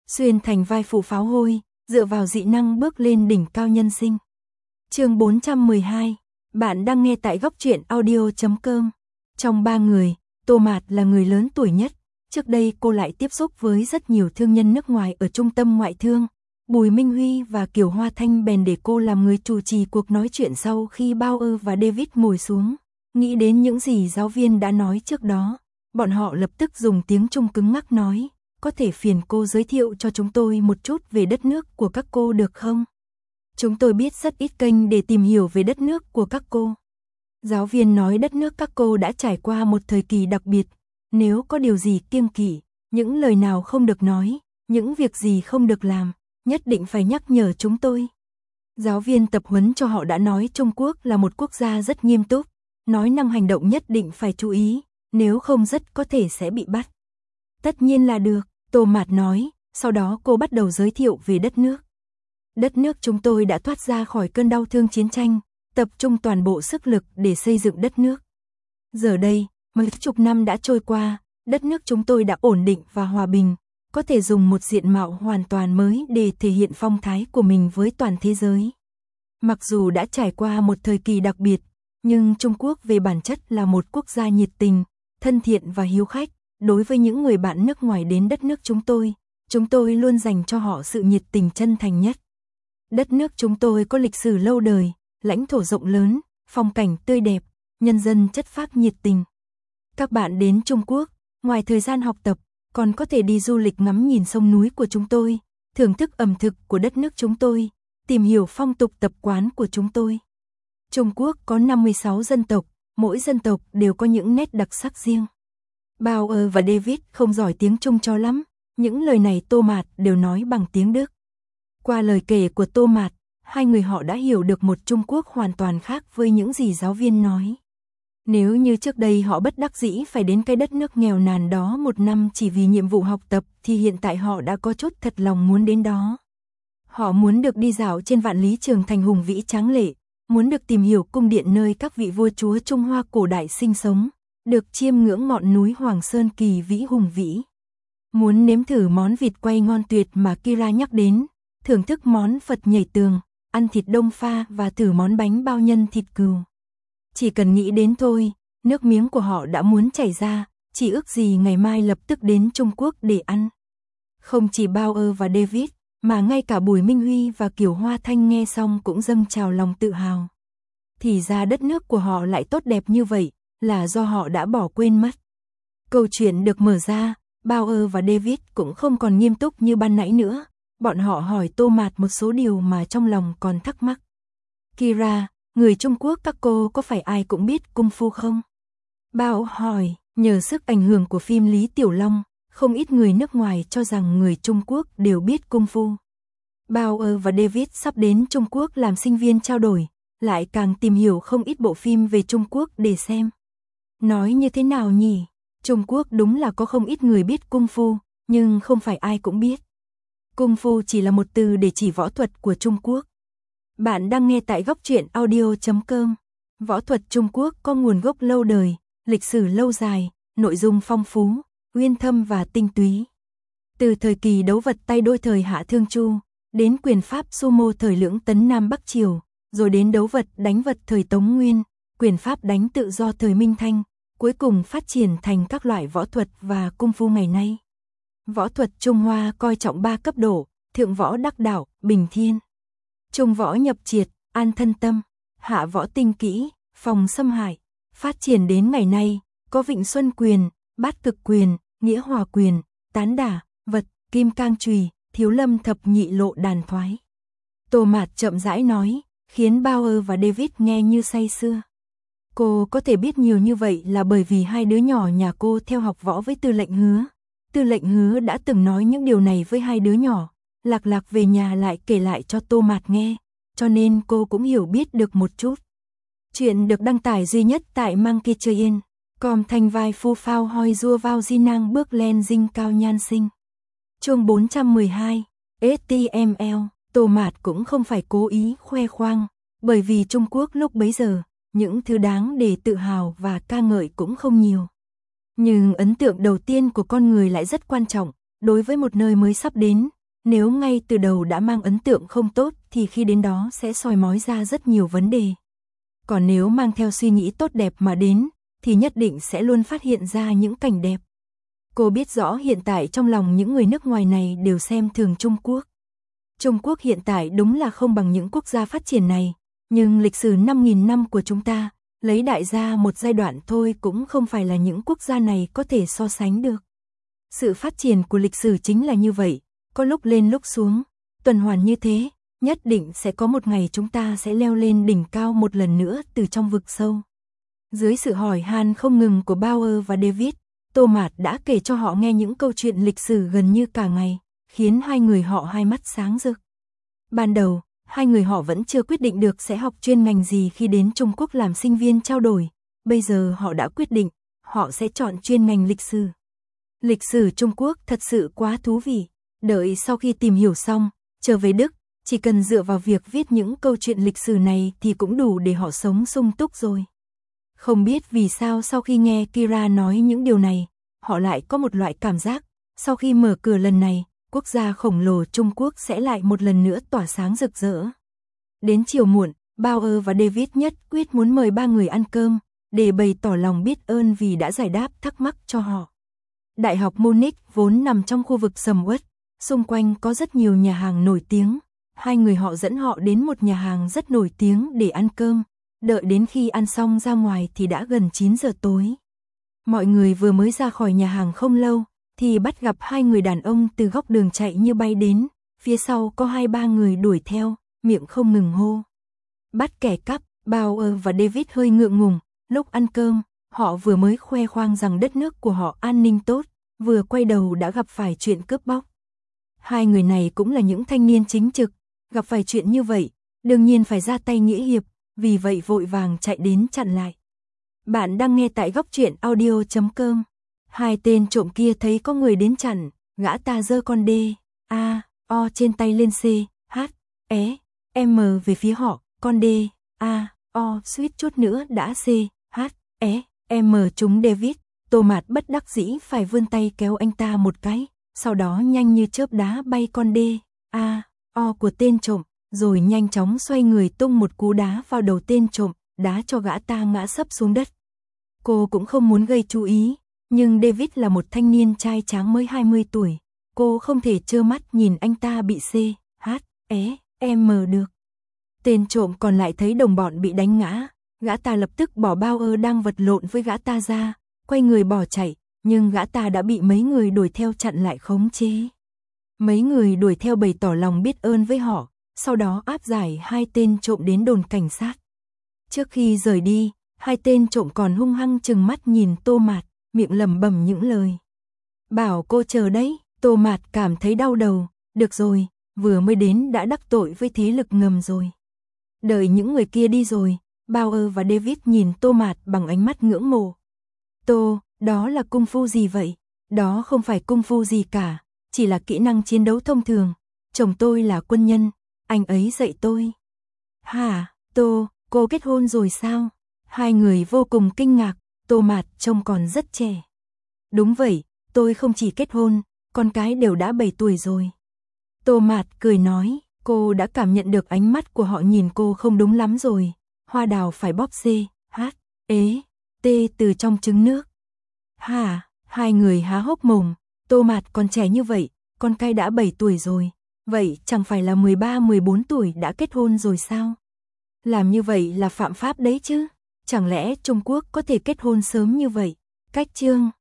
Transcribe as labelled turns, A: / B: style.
A: xuyên thành vai phụ pháo hôi, dựa vào dị năng bước lên đỉnh cao nhân sinh. Chương 412, bạn đang nghe tại góc truyện audio.com. Trong 3 người, Tô Mạt là người lớn tuổi nhất. Trước đây cô lại tiếp xúc với rất nhiều thương nhân nước ngoài ở trung tâm ngoại thương. Bùi Minh Huy và Kiều Hoa Thanh bèn để cô làm người chủ trì cuộc nói chuyện sau khi Bauer và David ngồi xuống. Nghĩ đến những gì giáo viên đã nói trước đó, bọn họ lập tức dùng tiếng Trung cứng ngắc nói, có thể phiền cô giới thiệu cho chúng tôi một chút về đất nước của các cô được không? Chúng tôi biết rất ít kênh để tìm hiểu về đất nước của các cô. Giáo viên nói đất nước các cô đã trải qua một thời kỳ đặc biệt, nếu có điều gì kiêng kỵ, những lời nào không được nói, những việc gì không được làm, nhất định phải nhắc nhở chúng tôi. Giáo viên tập huấn cho họ đã nói Trung Quốc là một quốc gia rất nghiêm túc, nói năng hành động nhất định phải chú ý, nếu không rất có thể sẽ bị bắt. Tất nhiên là được, Tô Mạt nói, sau đó cô bắt đầu giới thiệu về đất nước. Đất nước chúng tôi đã thoát ra khỏi cơn đau thương chiến tranh, tập trung toàn bộ sức lực để xây dựng đất nước. Giờ đây, mấy chục năm đã trôi qua, đất nước chúng tôi đã ổn định và hòa bình, có thể dùng một diện mạo hoàn toàn mới để thể hiện phong thái của mình với toàn thế giới. Mặc dù đã trải qua một thời kỳ đặc biệt, nhưng Trung Quốc về bản chất là một quốc gia nhiệt tình, thân thiện và hiếu khách. Đối với những người bạn nước ngoài đến đất nước chúng tôi luôn dành cho họ sự nhiệt tình chân thành nhất. Đất nước chúng tôi có lịch sử lâu đời, lãnh thổ rộng lớn, phong cảnh tươi đẹp, nhân dân chất phác nhiệt tình. Các bạn đến Trung Quốc, ngoài thời gian học tập, còn có thể đi du lịch ngắm nhìn sông núi của chúng tôi, thưởng thức ẩm thực của đất nước chúng tôi, tìm hiểu phong tục tập quán của chúng tôi. Trung Quốc có 56 dân tộc, mỗi dân tộc đều có những nét đặc sắc riêng. Bauer và David không giỏi tiếng Trung cho lắm, những lời này Tô Mạt đều nói bằng tiếng Đức. Qua lời kể của Tô Mạt, hai người họ đã hiểu được một Trung Quốc hoàn toàn khác với những gì giáo viên nói. Nếu như trước đây họ bất đắc dĩ phải đến cái đất nước nghèo nàn đó một năm chỉ vì nhiệm vụ học tập thì hiện tại họ đã có chút thật lòng muốn đến đó. Họ muốn được đi dạo trên vạn lý trường thành hùng vĩ tráng lệ, muốn được tìm hiểu cung điện nơi các vị vua chúa Trung Hoa cổ đại sinh sống, được chiêm ngưỡng ngọn núi Hoàng Sơn kỳ vĩ hùng vĩ. Muốn nếm thử món vịt quay ngon tuyệt mà Kira nhắc đến, thưởng thức món Phật nhảy tường, ăn thịt đông pha và thử món bánh bao nhân thịt cừu. Chỉ cần nghĩ đến thôi, nước miếng của họ đã muốn chảy ra, chỉ ước gì ngày mai lập tức đến Trung Quốc để ăn. Không chỉ Bauer và David, mà ngay cả Bùi Minh Huy và Kiều Hoa Thanh nghe xong cũng dâng trào lòng tự hào. Thì ra đất nước của họ lại tốt đẹp như vậy, là do họ đã bỏ quên mất. Câu chuyện được mở ra, Bauer và David cũng không còn nghiêm túc như ban nãy nữa. Bọn họ hỏi Tô Mạt một số điều mà trong lòng còn thắc mắc. Kira, người Trung Quốc các cô có phải ai cũng biết cung phu không? Bauer hỏi, nhờ sức ảnh hưởng của phim Lý Tiểu Long, không ít người nước ngoài cho rằng người Trung Quốc đều biết cung phu. Bauer và David sắp đến Trung Quốc làm sinh viên trao đổi, lại càng tìm hiểu không ít bộ phim về Trung Quốc để xem. Nói như thế nào nhỉ? Trung Quốc đúng là có không ít người biết cung phu, nhưng không phải ai cũng biết. Cung phu chỉ là một từ để chỉ võ thuật của Trung Quốc. Bạn đang nghe tại góc truyện audio.com. Võ thuật Trung Quốc có nguồn gốc lâu đời, lịch sử lâu dài, nội dung phong phú, uyên thâm và tinh túy. Từ thời kỳ đấu vật tay đôi thời Hạ Thương Chu, đến quyền pháp sumo thời Lưỡng Tấn Nam Bắc Triều, rồi đến đấu vật đánh vật thời Tống Nguyên, quyền pháp đánh tự do thời Minh Thanh, cuối cùng phát triển thành các loại võ thuật và cung phu ngày nay. Võ thuật Trung Hoa coi trọng 3 cấp độ, thượng võ đắc đạo, bình thiên. Trung võ nhập triệt, an thân tâm, hạ võ tinh kỹ, phòng xâm hại. Phát triển đến ngày nay, có Vịnh Xuân quyền, Bát Cực quyền, Nghĩa Hòa quyền, Tán đả, vật, Kim Cang chùy, Thiếu Lâm thập nhị lộ đàn thoái. Tô Mạt chậm rãi nói, khiến Bauer và David nghe như say sưa. Cô có thể biết nhiều như vậy là bởi vì hai đứa nhỏ nhà cô theo học võ với Tư lệnh Hứa. Tư lệnh Hứa đã từng nói những điều này với hai đứa nhỏ, Lạc Lạc về nhà lại kể lại cho Tô Mạt nghe, cho nên cô cũng hiểu biết được một chút. Chuyện được đăng tải duy nhất tại Monkey Train, com thành vai phu phao hoi rua vào di năng bước lên dinh cao nhan sinh. Chương 412, HTML, Tô Mạt cũng không phải cố ý khoe khoang, bởi vì Trung Quốc lúc bấy giờ, những thứ đáng để tự hào và ca ngợi cũng không nhiều. Nhưng ấn tượng đầu tiên của con người lại rất quan trọng, đối với một nơi mới sắp đến, Nếu ngay từ đầu đã mang ấn tượng không tốt thì khi đến đó sẽ soi mói ra rất nhiều vấn đề. Còn nếu mang theo suy nghĩ tốt đẹp mà đến, thì nhất định sẽ luôn phát hiện ra những cảnh đẹp. Cô biết rõ hiện tại trong lòng những người nước ngoài này đều xem thường Trung Quốc. Trung Quốc hiện tại đúng là không bằng những quốc gia phát triển này, nhưng lịch sử 5.000 năm của chúng ta, lấy đại gia một giai đoạn thôi cũng không phải là những quốc gia này có thể so sánh được. Sự phát triển của lịch sử chính là như vậy, có lúc lên lúc xuống, tuần hoàn như thế, nhất định sẽ có một ngày chúng ta sẽ leo lên đỉnh cao một lần nữa từ trong vực sâu. Dưới sự hỏi han không ngừng của Bauer và David, Thomas đã kể cho họ nghe những câu chuyện lịch sử gần như cả ngày, khiến hai người họ hai mắt sáng rực. Ban đầu, hai người họ vẫn chưa quyết định được sẽ học chuyên ngành gì khi đến Trung Quốc làm sinh viên trao đổi, bây giờ họ đã quyết định, họ sẽ chọn chuyên ngành lịch sử. Lịch sử Trung Quốc thật sự quá thú vị, đợi sau khi tìm hiểu xong, trở về Đức, chỉ cần dựa vào việc viết những câu chuyện lịch sử này thì cũng đủ để họ sống sung túc rồi. Không biết vì sao sau khi nghe Kira nói những điều này, họ lại có một loại cảm giác, sau khi mở cửa lần này, quốc gia khổng lồ Trung Quốc sẽ lại một lần nữa tỏa sáng rực rỡ. Đến chiều muộn, Bauer và David nhất quyết muốn mời ba người ăn cơm, để bày tỏ lòng biết ơn vì đã giải đáp thắc mắc cho họ. Đại học Munich vốn nằm trong khu vực sầm uất, xung quanh có rất nhiều nhà hàng nổi tiếng. Hai người họ dẫn họ đến một nhà hàng rất nổi tiếng để ăn cơm, đợi đến khi ăn xong ra ngoài thì đã gần 9 giờ tối. Mọi người vừa mới ra khỏi nhà hàng không lâu, thì bắt gặp hai người đàn ông từ góc đường chạy như bay đến, phía sau có 2-3 người đuổi theo, miệng không ngừng hô. Bắt kẻ cắp, Bauer và David hơi ngượng ngùng, lúc ăn cơm, họ vừa mới khoe khoang rằng đất nước của họ an ninh tốt, vừa quay đầu đã gặp phải chuyện cướp bóc. Hai người này cũng là những thanh niên chính trực, gặp phải chuyện như vậy, đương nhiên phải ra tay nghĩa hiệp, vì vậy vội vàng chạy đến chặn lại. Bạn đang nghe tại góc truyện audio.com. Hai tên trộm kia thấy có người đến chặn, gã ta giơ con D, A, O trên tay lên C, H, E, M về phía họ, con D, A, O suýt chút nữa đã C, H, E, M trúng David. Thomas bất đắc dĩ phải vươn tay kéo anh ta một cái, sau đó nhanh như chớp đá bay con D, A, O của tên trộm, rồi nhanh chóng xoay người tung một cú đá vào đầu tên trộm, đá cho gã ta ngã sấp xuống đất. Cô cũng không muốn gây chú ý, nhưng David là một thanh niên trai tráng mới 20 tuổi, cô không thể trơ mắt nhìn anh ta bị C, H, E, M được. Tên trộm còn lại thấy đồng bọn bị đánh ngã, gã ta lập tức bỏ Bauer đang vật lộn với gã ta ra, quay người bỏ chạy, nhưng gã ta đã bị mấy người đuổi theo chặn lại khống chế. Mấy người đuổi theo bày tỏ lòng biết ơn với họ, sau đó áp giải hai tên trộm đến đồn cảnh sát. Trước khi rời đi, hai tên trộm còn hung hăng trừng mắt nhìn Thomas, miệng lẩm bẩm những lời. Bảo cô chờ đấy, Thomas cảm thấy đau đầu, được rồi, vừa mới đến đã đắc tội với thế lực ngầm rồi. Đợi những người kia đi rồi, Bauer và David nhìn Thomas bằng ánh mắt ngưỡng mộ. Đó là cung phu gì vậy? Đó không phải cung phu gì cả, chỉ là kỹ năng chiến đấu thông thường. Chồng tôi là quân nhân, anh ấy dạy tôi. Hả, cô kết hôn rồi sao? Hai người vô cùng kinh ngạc, Thomas trông còn rất trẻ. Đúng vậy, tôi không chỉ kết hôn, con cái đều đã 7 tuổi rồi. Thomas cười nói, cô đã cảm nhận được ánh mắt của họ nhìn cô không đúng lắm rồi. Hoa đào phải bóp C, H, E, T từ trong trứng nước. Hả, hai người há hốc mồm, Thomas còn trẻ như vậy, con cái đã 7 tuổi rồi. Vậy chẳng phải là 13-14 tuổi đã kết hôn rồi sao? Làm như vậy là phạm pháp đấy chứ. Chẳng lẽ Trung Quốc có thể kết hôn sớm như vậy? Cách chương